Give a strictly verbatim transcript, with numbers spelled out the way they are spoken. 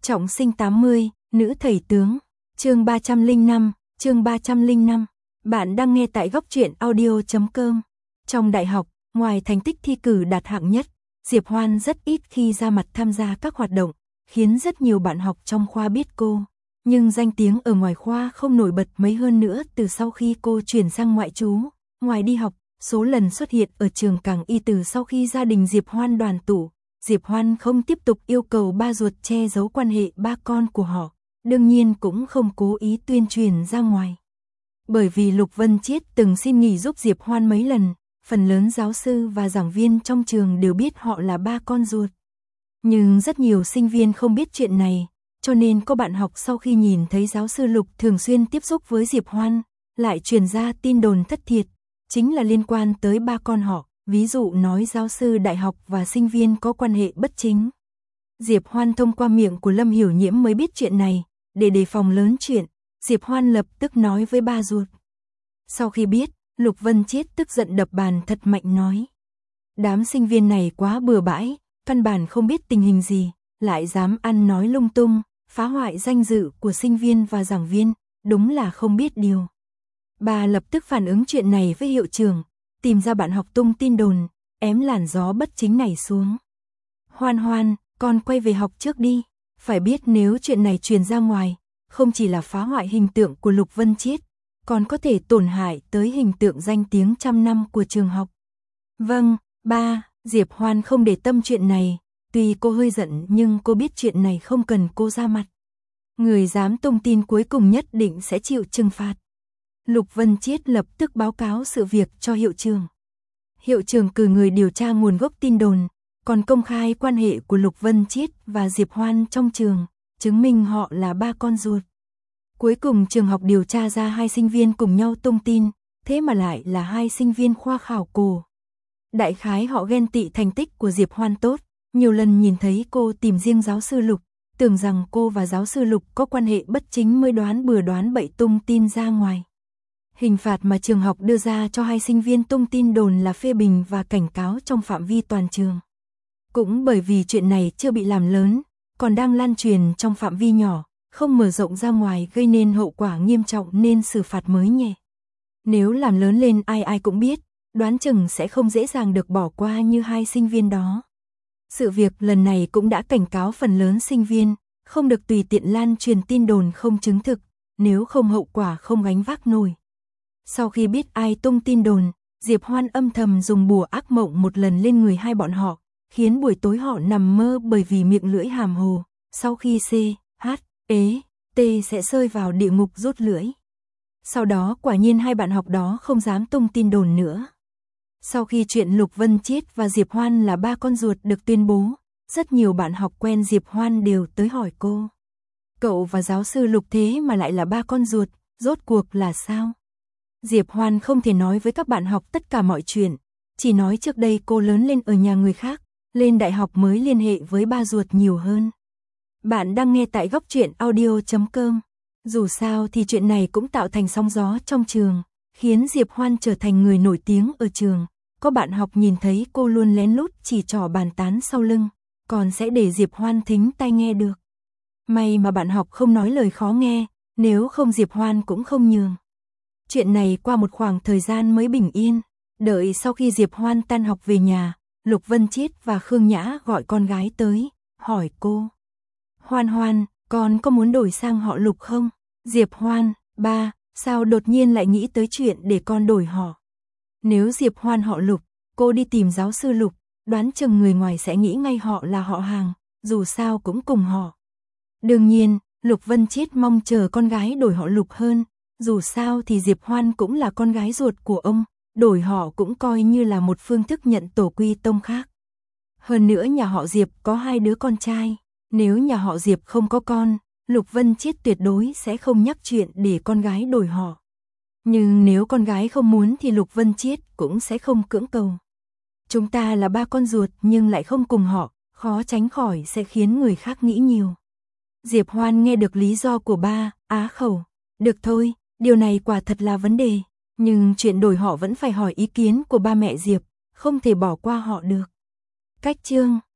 Trọng sinh tám mươi, nữ thầy tướng. Chương ba trăm lẻ năm, chương ba trăm lẻ năm. Bạn đang nghe tại góc truyện audio chấm com. Trong đại học, ngoài thành tích thi cử đạt hạng nhất, Diệp Hoan rất ít khi ra mặt tham gia các hoạt động, khiến rất nhiều bạn học trong khoa biết cô. Nhưng danh tiếng ở ngoài khoa không nổi bật mấy hơn nữa từ sau khi cô chuyển sang ngoại trú. Ngoài đi học, số lần xuất hiện ở trường càng y từ sau khi gia đình Diệp Hoan đoàn tụ. Diệp Hoan không tiếp tục yêu cầu ba ruột che giấu quan hệ ba con của họ, đương nhiên cũng không cố ý tuyên truyền ra ngoài. Bởi vì Lục Vân Chiết từng xin nghỉ giúp Diệp Hoan mấy lần, phần lớn giáo sư và giảng viên trong trường đều biết họ là ba con ruột. Nhưng rất nhiều sinh viên không biết chuyện này, cho nên có bạn học sau khi nhìn thấy giáo sư Lục thường xuyên tiếp xúc với Diệp Hoan, lại truyền ra tin đồn thất thiệt, chính là liên quan tới ba con họ. Ví dụ nói giáo sư đại học và sinh viên có quan hệ bất chính. Diệp Hoan thông qua miệng của Lâm Hiểu Nhiễm mới biết chuyện này, để đề phòng lớn chuyện, Diệp Hoan lập tức nói với ba ruột. Sau khi biết, Lục Vân Chiết tức giận đập bàn thật mạnh nói. Đám sinh viên này quá bừa bãi, căn bản không biết tình hình gì, lại dám ăn nói lung tung, phá hoại danh dự của sinh viên và giảng viên, đúng là không biết điều. Bà lập tức phản ứng chuyện này với hiệu trưởng, tìm ra bạn học tung tin đồn, ém làn gió bất chính này xuống. Hoan Hoan, con quay về học trước đi, phải biết nếu chuyện này truyền ra ngoài, không chỉ là phá hoại hình tượng của Lục Vân Chiết, còn có thể tổn hại tới hình tượng danh tiếng trăm năm của trường học. Vâng, ba, Diệp Hoan không để tâm chuyện này, tuy cô hơi giận nhưng cô biết chuyện này không cần cô ra mặt. Người dám tung tin cuối cùng nhất định sẽ chịu trừng phạt. Lục Vân Chiết lập tức báo cáo sự việc cho hiệu trưởng. Hiệu trưởng cử người điều tra nguồn gốc tin đồn, còn công khai quan hệ của Lục Vân Chiết và Diệp Hoan trong trường, chứng minh họ là ba con ruột. Cuối cùng trường học điều tra ra hai sinh viên cùng nhau tung tin, thế mà lại là hai sinh viên khoa khảo cổ. Đại khái họ ghen tị thành tích của Diệp Hoan tốt, nhiều lần nhìn thấy cô tìm riêng giáo sư Lục, tưởng rằng cô và giáo sư Lục có quan hệ bất chính mới đoán bừa đoán bậy tung tin ra ngoài. Hình phạt mà trường học đưa ra cho hai sinh viên tung tin đồn là phê bình và cảnh cáo trong phạm vi toàn trường. Cũng bởi vì chuyện này chưa bị làm lớn, còn đang lan truyền trong phạm vi nhỏ, không mở rộng ra ngoài gây nên hậu quả nghiêm trọng nên xử phạt mới nhẹ. Nếu làm lớn lên ai ai cũng biết, đoán chừng sẽ không dễ dàng được bỏ qua như hai sinh viên đó. Sự việc lần này cũng đã cảnh cáo phần lớn sinh viên, không được tùy tiện lan truyền tin đồn không chứng thực, nếu không hậu quả không gánh vác nổi. Sau khi biết ai tung tin đồn, Diệp Hoan âm thầm dùng bùa ác mộng một lần lên người hai bọn họ, khiến buổi tối họ nằm mơ bởi vì miệng lưỡi hàm hồ, sau khi C, H, E, T sẽ rơi vào địa ngục rút lưỡi. Sau đó quả nhiên hai bạn học đó không dám tung tin đồn nữa. Sau khi chuyện Lục Vân Chiết và Diệp Hoan là ba con ruột được tuyên bố, rất nhiều bạn học quen Diệp Hoan đều tới hỏi cô. Cậu và giáo sư Lục thế mà lại là ba con ruột, rốt cuộc là sao? Diệp Hoan không thể nói với các bạn học tất cả mọi chuyện, chỉ nói trước đây cô lớn lên ở nhà người khác, lên đại học mới liên hệ với ba ruột nhiều hơn. Bạn đang nghe tại góc truyện audio chấm com. Dù sao thì chuyện này cũng tạo thành sóng gió trong trường, khiến Diệp Hoan trở thành người nổi tiếng ở trường. Có bạn học nhìn thấy cô luôn lén lút chỉ trỏ bàn tán sau lưng, còn sẽ để Diệp Hoan thính tai nghe được. May mà bạn học không nói lời khó nghe, nếu không Diệp Hoan cũng không nhường. Chuyện này qua một khoảng thời gian mới bình yên, đợi sau khi Diệp Hoan tan học về nhà, Lục Vân Chiết và Khương Nhã gọi con gái tới, hỏi cô. Hoan Hoan, con có muốn đổi sang họ Lục không? Diệp Hoan, ba, sao đột nhiên lại nghĩ tới chuyện để con đổi họ? Nếu Diệp Hoan họ Lục, cô đi tìm giáo sư Lục, đoán chừng người ngoài sẽ nghĩ ngay họ là họ hàng, dù sao cũng cùng họ. Đương nhiên, Lục Vân Chiết mong chờ con gái đổi họ Lục hơn. Dù sao thì Diệp Hoan cũng là con gái ruột của ông, đổi họ cũng coi như là một phương thức nhận tổ quy tông khác. Hơn nữa nhà họ Diệp có hai đứa con trai, nếu nhà họ Diệp không có con, Lục Vân Chiết tuyệt đối sẽ không nhắc chuyện để con gái đổi họ. Nhưng nếu con gái không muốn thì Lục Vân Chiết cũng sẽ không cưỡng cầu. Chúng ta là ba con ruột nhưng lại không cùng họ, khó tránh khỏi sẽ khiến người khác nghĩ nhiều. Diệp Hoan nghe được lý do của ba, á khẩu, được thôi. Điều này quả thật là vấn đề, nhưng chuyện đổi họ vẫn phải hỏi ý kiến của ba mẹ Diệp, không thể bỏ qua họ được. Cách chương